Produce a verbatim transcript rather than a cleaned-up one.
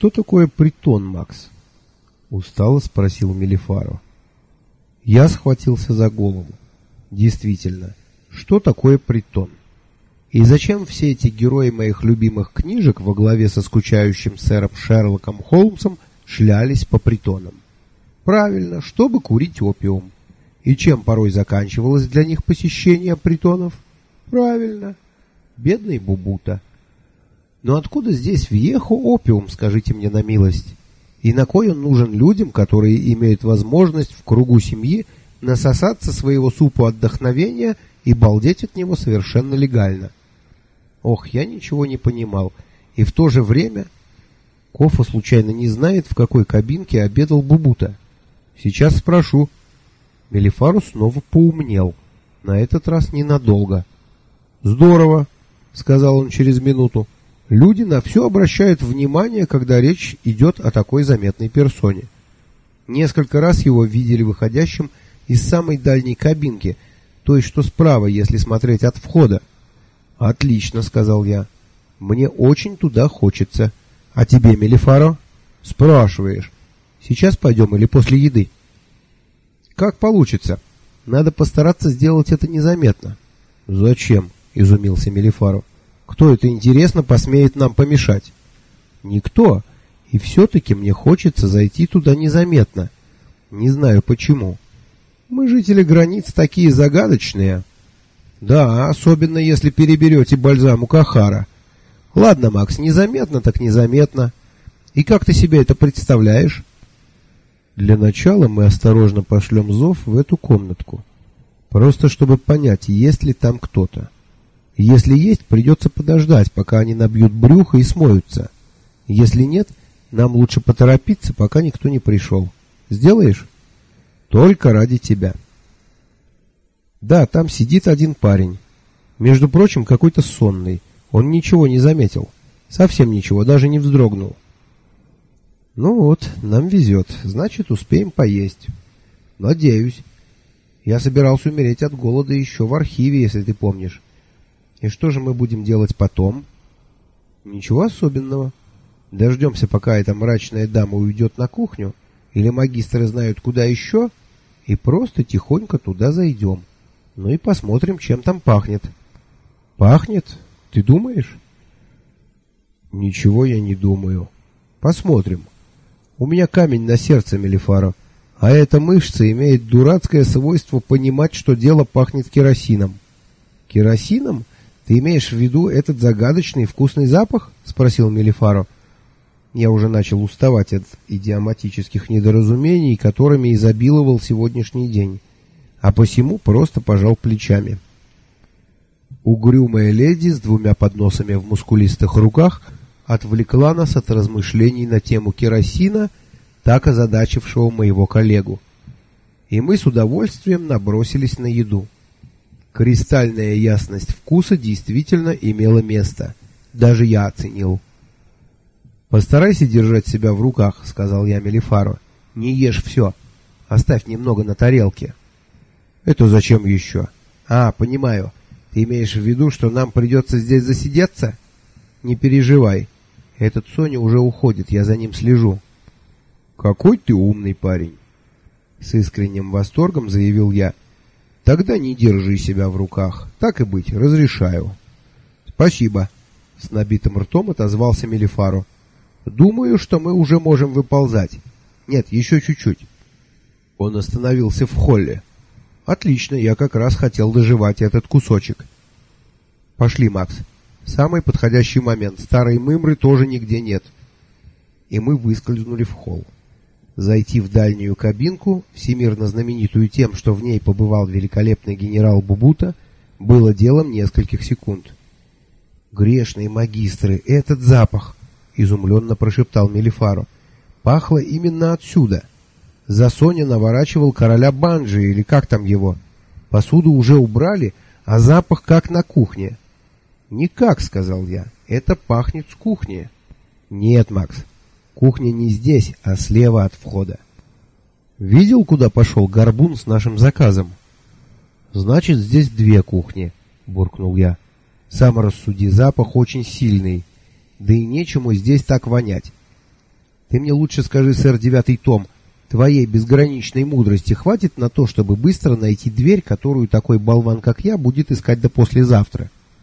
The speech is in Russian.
Что такое притон, Макс? Устало спросил Мелифаро. Я схватился за голову. Действительно, что такое притон? И зачем все эти герои моих любимых книжек во главе со скучающим сэром Шерлоком Холмсом шлялись по притонам? Правильно, чтобы курить опиум. И чем порой заканчивалось для них посещение притонов? Правильно, бедный Бубута. Но откуда здесь в Йехо опиум, скажите мне на милость? И на кой он нужен людям, которые имеют возможность в кругу семьи насосаться своего супа отдохновения и балдеть от него совершенно легально? Ох, я ничего не понимал. И в то же время... Кофа случайно не знает, в какой кабинке обедал Бубута? Сейчас спрошу. Мелифаро снова поумнел. На этот раз ненадолго. Здорово, сказал он через минуту. Люди на все обращают внимание, когда речь идет о такой заметной персоне. Несколько раз его видели выходящим из самой дальней кабинки, той, что справа, если смотреть от входа. Отлично, сказал я. Мне очень туда хочется. А тебе, Мелифаро? Спрашиваешь. Сейчас пойдем или после еды? Как получится. Надо постараться сделать это незаметно. Зачем? Изумился Мелифаро. Кто это, интересно, посмеет нам помешать? Никто. И все-таки мне хочется зайти туда незаметно. Не знаю почему. Мы, жители границ, такие загадочные. Да, особенно если переберете бальзам у Кахара. Ладно, Макс, незаметно так незаметно. И как ты себе это представляешь? Для начала мы осторожно пошлем зов в эту комнатку. Просто чтобы понять, есть ли там кто-то. Если есть, придется подождать, пока они набьют брюхо и смоются. Если нет, нам лучше поторопиться, пока никто не пришел. Сделаешь? Только ради тебя. Да, там сидит один парень. Между прочим, какой-то сонный. Он ничего не заметил. Совсем ничего, даже не вздрогнул. Ну вот, нам везет. Значит, успеем поесть. Надеюсь. Я собирался умереть от голода еще в архиве, если ты помнишь. И что же мы будем делать потом? Ничего особенного. Дождемся, пока эта мрачная дама уйдет на кухню, или магистры знают куда еще, и просто тихонько туда зайдем. Ну и посмотрим, чем там пахнет. Пахнет? Ты думаешь? Ничего я не думаю. Посмотрим. У меня камень на сердце, Мелифаро, а эта мышца имеет дурацкое свойство понимать, что дело пахнет керосином. Керосином? Ты имеешь в виду этот загадочный вкусный запах? Спросил Мелифаро. Я уже начал уставать от идиоматических недоразумений, которыми изобиловал сегодняшний день, а посему просто пожал плечами. Угрюмая леди с двумя подносами в мускулистых руках отвлекла нас от размышлений на тему керосина, так озадачившего моего коллегу. И мы с удовольствием набросились на еду. Кристальная ясность вкуса действительно имела место. Даже я оценил. «Постарайся держать себя в руках», — сказал я Мелифаро. «Не ешь все. Оставь немного на тарелке». «Это зачем еще?» «А, понимаю. Ты имеешь в виду, что нам придется здесь засидеться?» «Не переживай. Этот Соня уже уходит, я за ним слежу». «Какой ты умный парень!» С искренним восторгом заявил я. «Тогда не держи себя в руках. Так и быть, разрешаю». «Спасибо», — с набитым ртом отозвался Мелифаро. «Думаю, что мы уже можем выползать. Нет, еще чуть-чуть». Он остановился в холле. «Отлично, я как раз хотел дожевать этот кусочек». «Пошли, Макс. Самый подходящий момент. Старой мымры тоже нигде нет». И мы выскользнули в холл. Зайти в дальнюю кабинку, всемирно знаменитую тем, что в ней побывал великолепный генерал Бубута, было делом нескольких секунд. «Грешные магистры, этот запах!» — изумленно прошептал Мелифаро. «Пахло именно отсюда. Засоня наворачивал короля Банджи, или как там его. Посуду уже убрали, а запах как на кухне». «Никак», — сказал я, — «это пахнет с кухни». «Нет, Макс, кухня не здесь, а слева от входа». «Видел, куда пошел горбун с нашим заказом?» «Значит, здесь две кухни», — буркнул я. «Сам рассуди, запах очень сильный, да и нечему здесь так вонять. Ты мне лучше скажи, сэр, девятый том, твоей безграничной мудрости хватит на то, чтобы быстро найти дверь, которую такой болван, как я, будет искать до послезавтра?